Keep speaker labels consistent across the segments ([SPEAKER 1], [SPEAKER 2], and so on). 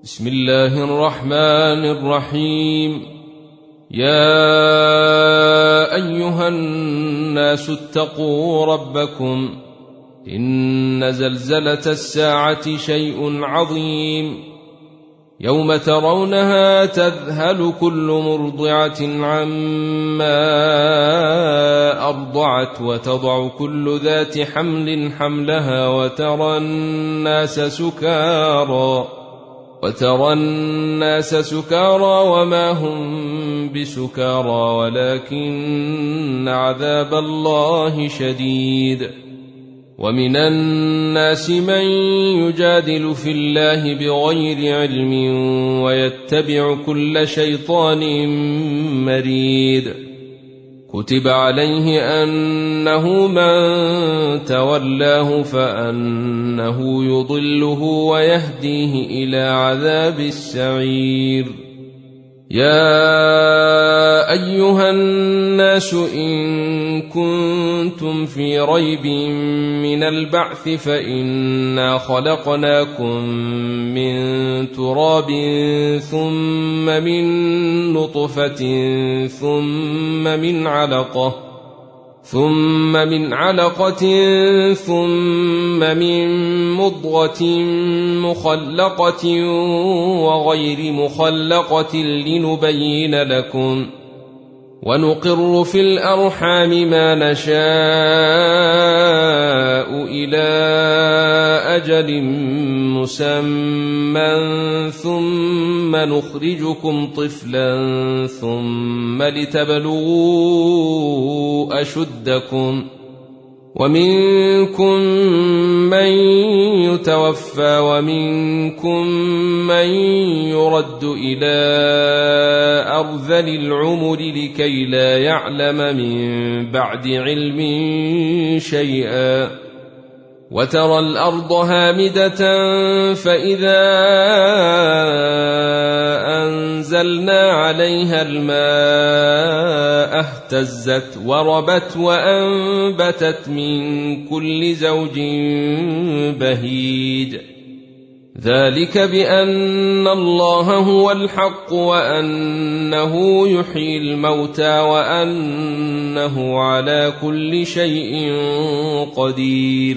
[SPEAKER 1] بسم الله الرحمن الرحيم. يا أيها الناس اتقوا ربكم إن زلزلة الساعة شيء عظيم يوم ترونها تذهل كل مرضعة عما أرضعت وتضع كل ذات حمل حملها وترى الناس سكارى وما هم بسكارى ولكن عذاب الله شديد. ومن الناس من يجادل في الله بغير علم ويتبع كل شيطان مريد. كتب عليه أنه من تولاه فأنه يضله ويهديه إلى عذاب السعير. يا أيها الناس إن كنتم في ريب من البعث فإنا خلقناكم من تراب ثم من نطفة ثم من علقة ثم من مضغة مخلقة وغير مخلقة لنبين لكم ونقر في الأرحام ما نشاء إلى أجل مسمى ثم نخرجكم طفلا ثم لتبلغوا أشدكم ومنكم من يتوفى ومنكم من يرد إلى أرذل العمر لكي لا يعلم من بعد علم شيئا. وترى الأرض هامدة فإذا أنزلنا عليها الماء اهتزت وربت وأنبتت من كل زوج بهيج. ذلك بأن الله هو الحق وأنه يحيي الموتى وأنه على كل شيء قدير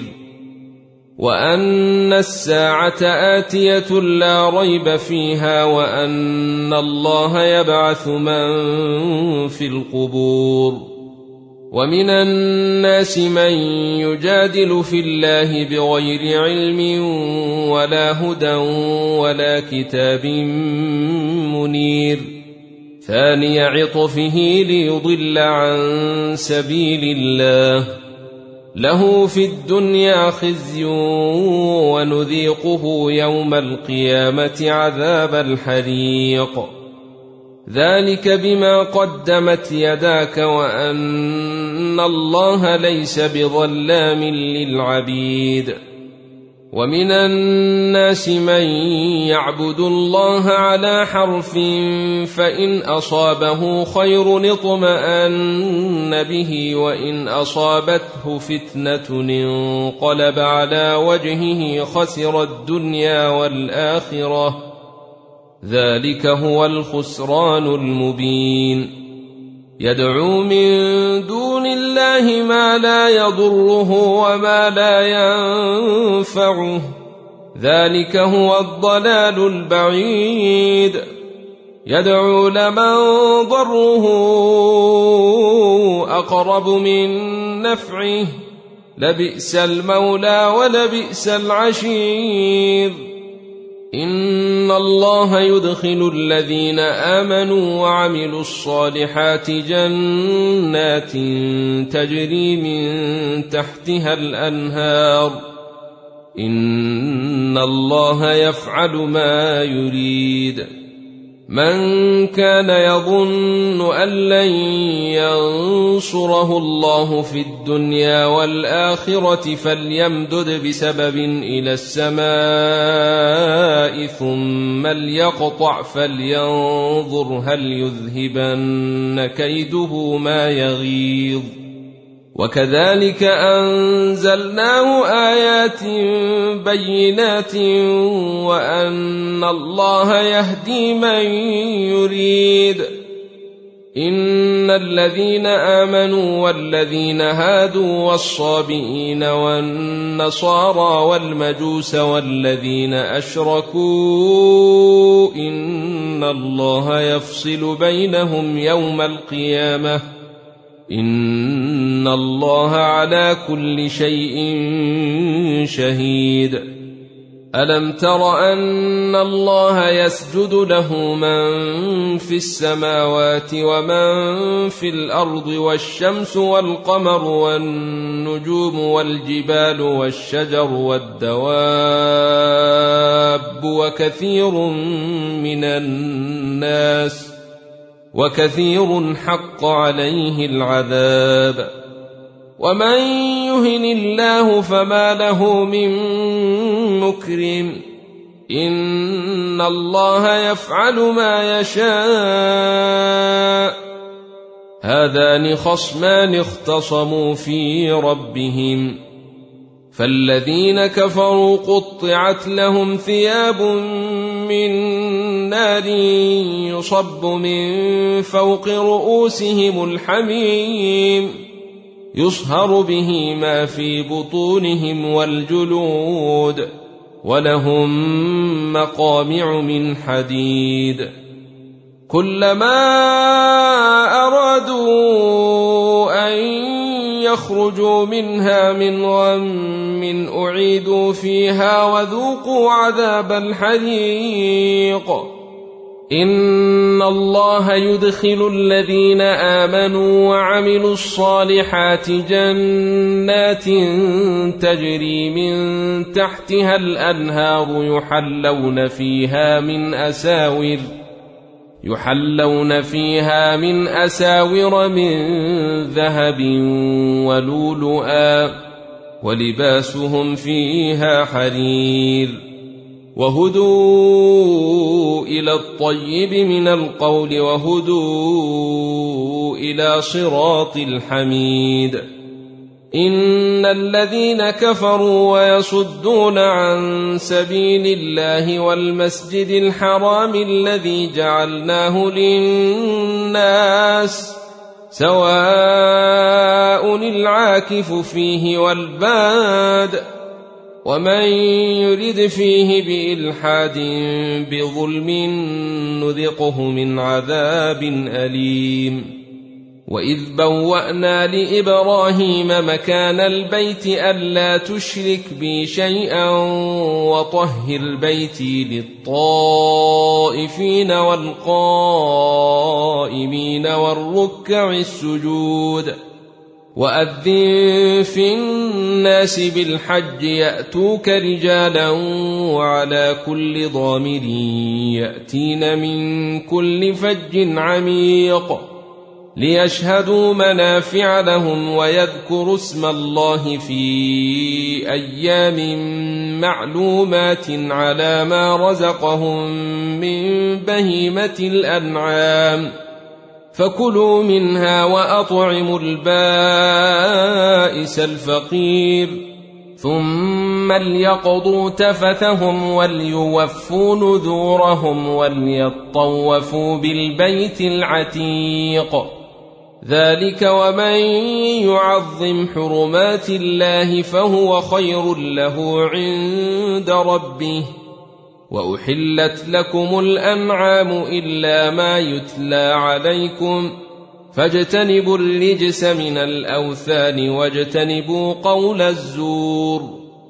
[SPEAKER 1] وأن الساعة آتية لا ريب فيها وأن الله يبعث من في القبور. ومن الناس من يجادل في الله بغير علم ولا هدى ولا كتاب منير ثاني عطفه ليضل عن سبيل الله له في الدنيا خزي ونذيقه يوم القيامة عذاب الحريق. ذلك بما قدمت يداك وأن الله ليس بظلام للعبيد. ومن الناس من يعبد الله على حرف فإن أصابه خير اطمأن به وإن أصابته فتنة انقلب على وجهه خسر الدنيا والآخرة ذلك هو الخسران المبين. يدعو من دون الله ما لا يضره وما لا ينفعه ذلك هو الضلال البعيد. يدعو لمن ضره أقرب من نفعه لبئس المولى ولبئس العشير. إن الله يدخل الذين آمنوا وعملوا الصالحات جنات تجري من تحتها الأنهار إن الله يفعل ما يريد. من كان يظن أن لن ينصره الله في الدنيا والآخرة فليمدد بسبب إلى السماء ثم ليقطع فلينظر هل يذهبن كيده ما يغيظ وكذلك أنزلناه آيات بينات وأن الله يهدي من يريد. إن الذين آمنوا والذين هادوا والصابئين والنصارى والمجوس والذين أشركوا إن الله يفصل بينهم يوم القيامة إن الله على كل شيء شهيد. ألم تر أن الله يسجد له من في السماوات ومن في الأرض والشمس والقمر والنجوم والجبال والشجر والدواب وكثير حق عليه العذاب. ومن يهن الله فما له من مكرم إن الله يفعل ما يشاء. هذان خصمان اختصموا في ربهم فالذين كفروا قطعت لهم ثياب من نار يصب من فوق رؤوسهم الحميم يصهر به ما في بطونهم والجلود ولهم مقامع من حديد. كلما أرادوا أن يخرجوا منها من غم أعيدوا فيها وذوقوا عذاب الحريق. إن الله يدخل الذين آمنوا وعملوا الصالحات جنات تجري من تحتها الأنهار يحلون فيها من أساور من ذهب ولؤلؤا ولباسهم فيها حرير. وهدوا إلى الطيب من القول وهدوا إلى صراط الحميد. إن الذين كفروا ويصدون عن سبيل الله والمسجد الحرام الذي جعلناه للناس سواء العاكف فيه والباد ومن يرد فيه بإلحاد بظلم نذقه من عذاب أليم. وإذ بوأنا لإبراهيم مكان البيت ألا تشرك بي شيئا وطهر بيتي للطائفين والقائمين والركع السجود. وأذن في الناس بالحج يأتوك رجالا وعلى كل ضامر يأتين من كل فج عميق ليشهدوا منافع لهم ويذكروا اسم الله في أيام معلومات على ما رزقهم من بهيمة الأنعام فكلوا منها وأطعموا البائس الفقير ثم ليقضوا تفثهم وليوفوا نذورهم وليطوفوا بالبيت العتيق. ذلك ومن يعظم حرمات الله فهو خير له عند ربه. وأحلت لكم الأنعام إلا ما يتلى عليكم فاجتنبوا الرجس من الأوثان واجتنبوا قول الزور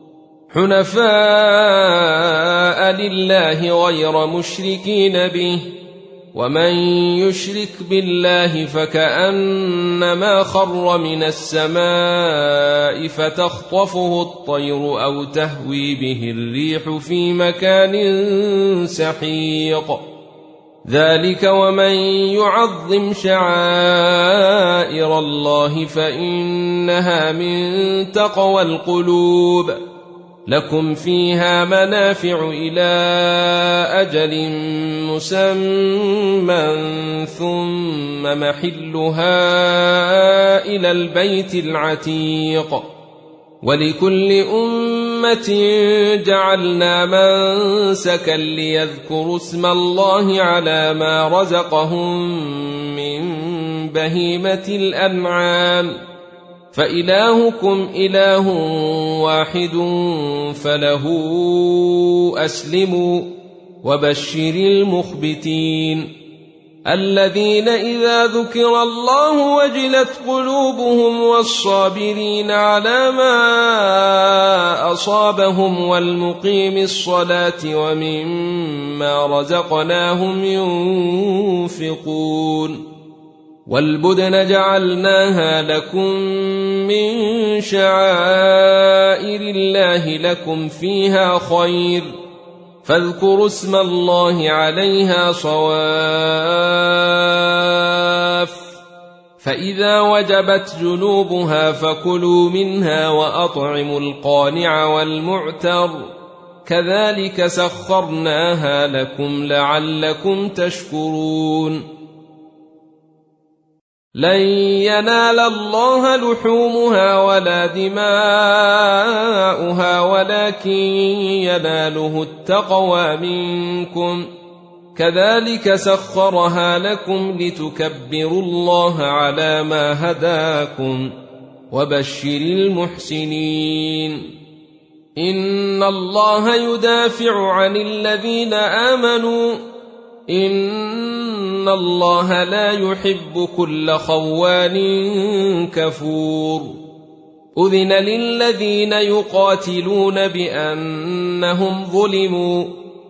[SPEAKER 1] حنفاء لله غير مشركين به. ومن يشرك بالله فكأنما خر من السماء فتخطفه الطير أو تهوي به الريح في مكان سحيق. ذلك ومن يعظم شعائر الله فإنها من تقوى القلوب. لكم فيها منافع إلى أجل مسمى ثم محلها إلى البيت العتيق ولكل أمة جعلنا منسكا ليذكروا اسم الله على ما رزقهم من بهيمة الأنعام فإلهكم إله واحد فله أسلموا وبشر المخبتين الذين إذا ذكر الله وجلت قلوبهم والصابرين على ما أصابهم والمقيم الصلاة ومما رزقناهم ينفقون والبدن جعلناها لكم من شعائر الله لكم فيها خير فاذكروا اسم الله عليها صواف فإذا وجبت جنوبها فكلوا منها وأطعموا القانع والمعتر كذلك سخرناها لكم لعلكم تشكرون لن ينال الله لحومها ولا دماؤها ولكن يناله التقوى منكم كذلك سخرها لكم لتكبروا الله على ما هداكم وبشر المحسنين إن الله يدافع عن الذين آمنوا إن الله لا يحب كل خوان كفور أذن للذين يقاتلون بأنهم ظلموا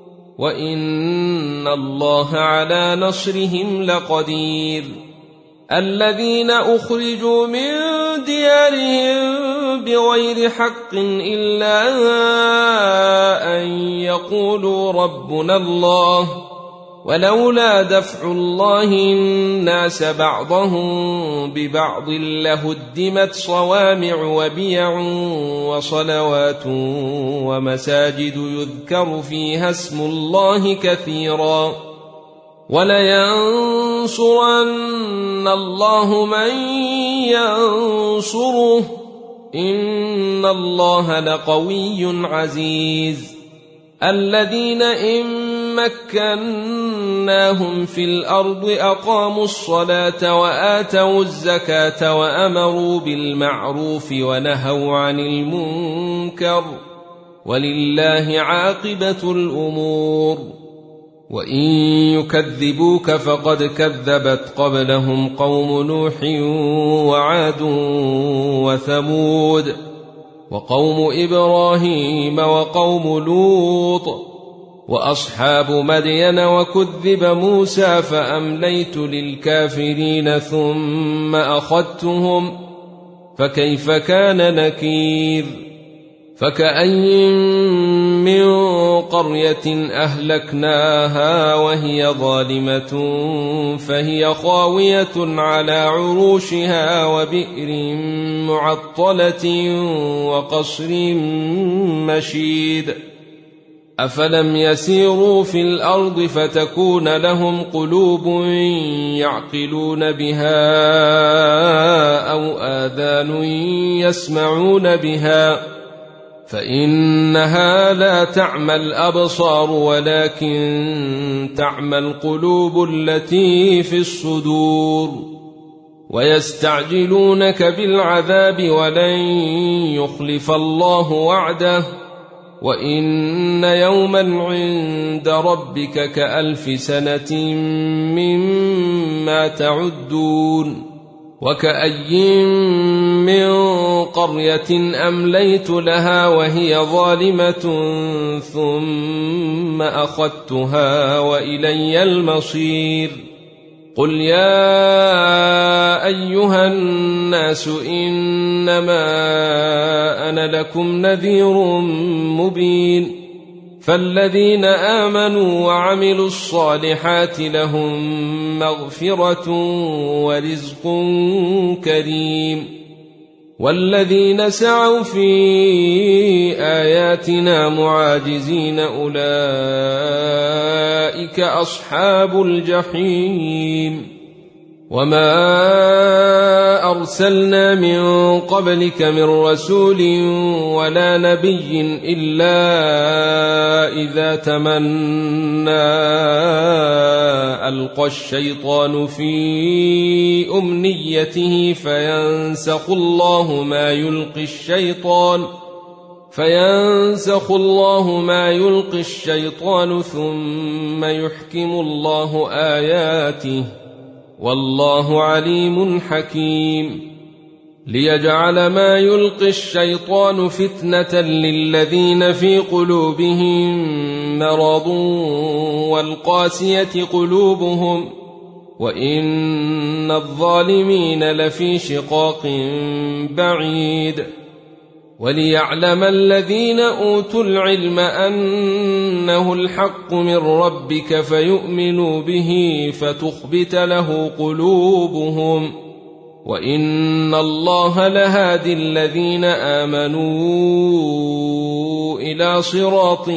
[SPEAKER 1] وإن الله على نصرهم لقدير الذين أخرجوا من ديارهم بغير حق إلا أن يقولوا ربنا الله ولولا دفع الله الناس بعضهم ببعض لهدمت صوامع وبيع وصلوات ومساجد يذكر فيها اسم الله كثيرا ولينصرن الله من ينصره إن الله لقوي عزيز الذين إن مكناهم في الأرض أقاموا الصلاة وآتوا الزكاة وأمروا بالمعروف ونهوا عن المنكر ولله عاقبة الأمور وإن يكذبوك فقد كذبت قبلهم قوم نوح وعاد وثمود وقوم إبراهيم وقوم لوط وأصحاب مدين وكذب موسى فأمليت للكافرين ثم أخذتهم فكيف كان نكير فكأي من قرية أهلكناها وهي ظالمة فهي خاوية على عروشها وبئر معطلة وقصر مشيد أفلم يسيروا في الأرض فتكون لهم قلوب يعقلون بها أو آذان يسمعون بها فإنها لا تعمى الأبصار ولكن تعمى القلوب التي في الصدور ويستعجلونك بالعذاب ولن يخلف الله وعده وإن يوما عند ربك كألف سنة مما تعدون وكأي من قرية أمليت لها وهي ظالمة ثم أخذتها وإلي المصير قل يا أيها الناس إنما أنا لكم نذير مبين فالذين آمنوا وعملوا الصالحات لهم مغفرة ورزق كريم والذين سعوا في آياتنا معاجزين أولئك أصحاب الجحيم وما أرسلنا من قبلك من رسول ولا نبي إلا إذا تمنى ألقى الشيطان في أمنيته فينسخ الله ما يلقي الشيطان ثم يحكم الله آياته والله عليم حكيم ليجعل ما يلقي الشيطان فتنة للذين في قلوبهم مرض والقاسية قلوبهم وإن الظالمين لفي شقاق بعيد وليعلم الذين أوتوا العلم أنه الحق من ربك فيؤمنوا به فتخبت له قلوبهم وإن الله لهادي الذين آمنوا إلى صراط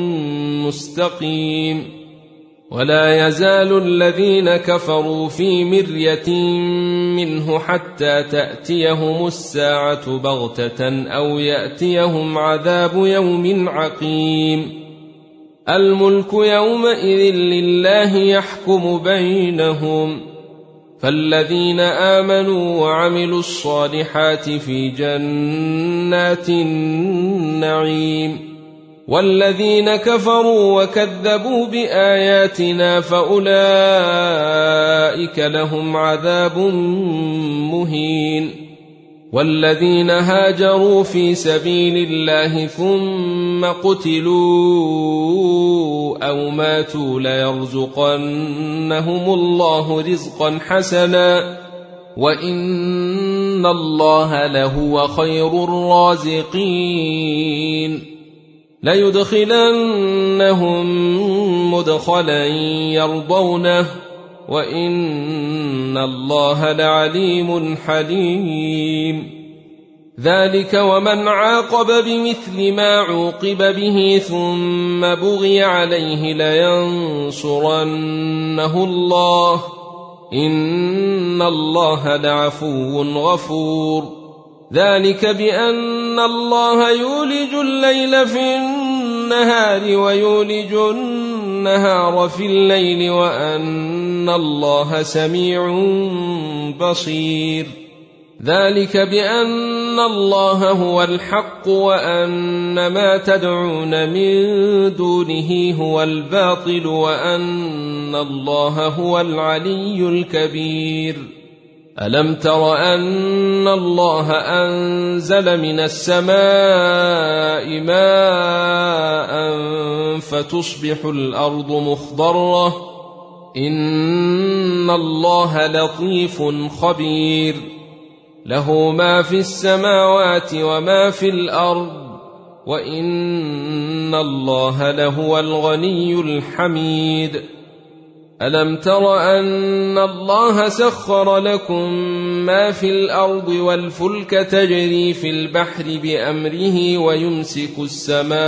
[SPEAKER 1] مستقيم ولا يزال الذين كفروا في مرية منه حتى تأتيهم الساعة بغتة أو يأتيهم عذاب يوم عقيم الملك يومئذ لله يحكم بينهم فالذين آمنوا وعملوا الصالحات في جنات النعيم والذين كفروا وكذبوا بآياتنا فأولئك لهم عذاب مهين والذين هاجروا في سبيل الله ثم قتلوا أو ماتوا ليرزقنهم الله رزقا حسنا وإن الله لهو خير الرازقين ليدخلنهم مدخلا يرضونه وإن الله لعليم حليم ذلك ومن عاقب بمثل ما عوقب به ثم بغي عليه لينصرنه الله إن الله لعفو غفور ذلك بأن الله يولج الليل في النهار ويولج النهار في الليل وأن الله سميع بصير ذلك بأن الله هو الحق وأن ما تدعون من دونه هو الباطل وأن الله هو العلي الكبير ألم تر أن الله أنزل من السماء ماء فتصبح الأرض مخضرة إن الله لطيف خبير له ما في السماوات وما في الأرض وإن الله لهو الغني الحميد ألم تر أن الله سخر لكم ما في الأرض والفلك تجري في البحر بأمره ويمسك السماء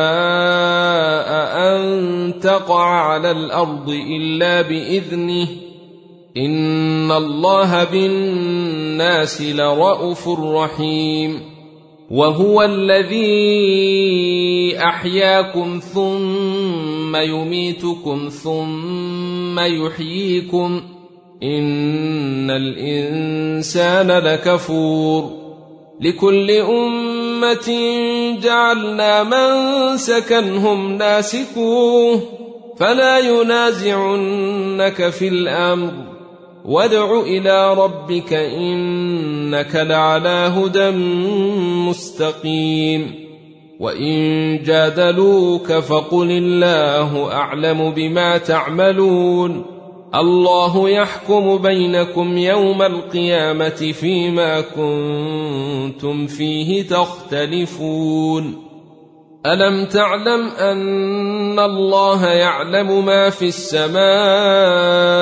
[SPEAKER 1] أن تقع على الأرض إلا بإذنه إن الله بالناس لرءوف رحيم وهو الذي أحياكم ثم يميتكم ثم يحييكم إن الإنسان لكفور لكل أمة جعلنا منسكا هم ناسكوه فلا ينازعنك في الأمر وادع إلى ربك إنك لعلى هدى مستقيم وإن جادلوك فقل الله أعلم بما تعملون الله يحكم بينكم يوم القيامة فيما كنتم فيه تختلفون ألم تعلم أن الله يعلم ما في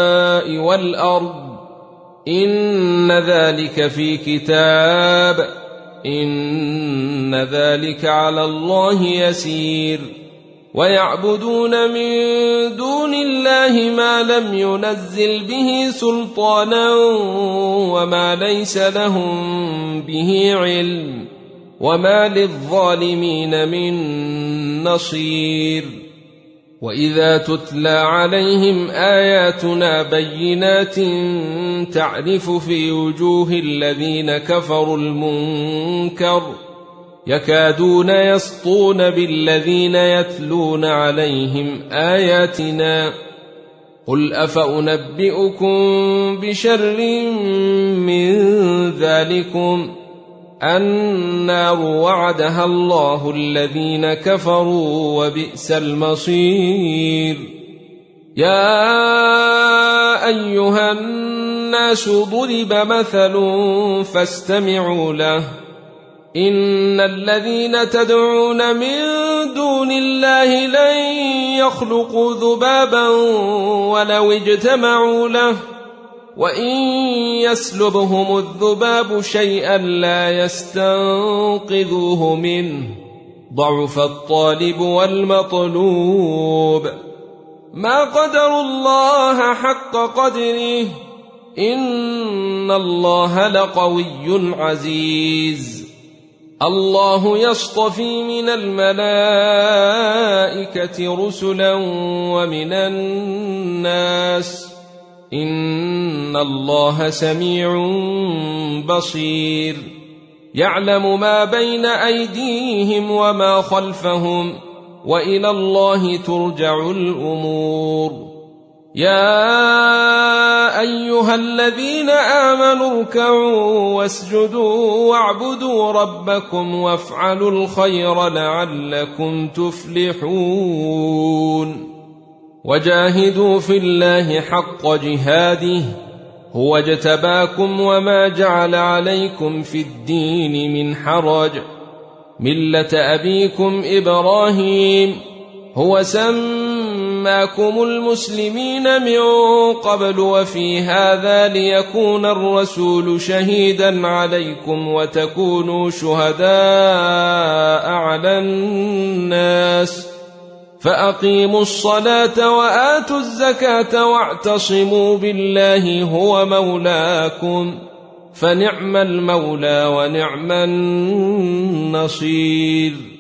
[SPEAKER 1] السماء والأرض إن ذلك في كتاب إن ذلك على الله يسير ويعبدون من دون الله ما لم ينزل به سلطانا وما ليس لهم به علم وما للظالمين من نصير وإذا تتلى عليهم آياتنا بينات تعرف في وجوه الذين كفروا المنكر يكادون يسطون بالذين يتلون عليهم آياتنا قل أفأنبئكم بشر من ذلكم النار وعدها الله الذين كفروا وبئس المصير يا أيها الناس ضرب مثل فاستمعوا له إن الذين تدعون من دون الله لن يخلقوا ذبابا ولو اجتمعوا له وإن يسلبهم الذباب شيئا لا يستنقذوه منه ضعف الطالب والمطلوب ما قدروا الله حق قدره إن الله لقوي عزيز الله يصطفي من الملائكة رسلا ومن الناس إن الله سميع بصير يعلم ما بين أيديهم وما خلفهم وإلى الله ترجع الأمور يا أيها الذين آمنوا اركعوا واسجدوا واعبدوا ربكم وافعلوا الخير لعلكم تفلحون وجاهدوا في الله حق جهاده هو اجتباكم وما جعل عليكم في الدين من حرج ملة أبيكم إبراهيم هو سماكم المسلمين من قبل وفي هذا ليكون الرسول شهيدا عليكم وتكونوا شهداء على الناس فأقيموا الصلاة وآتوا الزكاة واعتصموا بالله هو مولاكم فنعم المولى ونعم النصير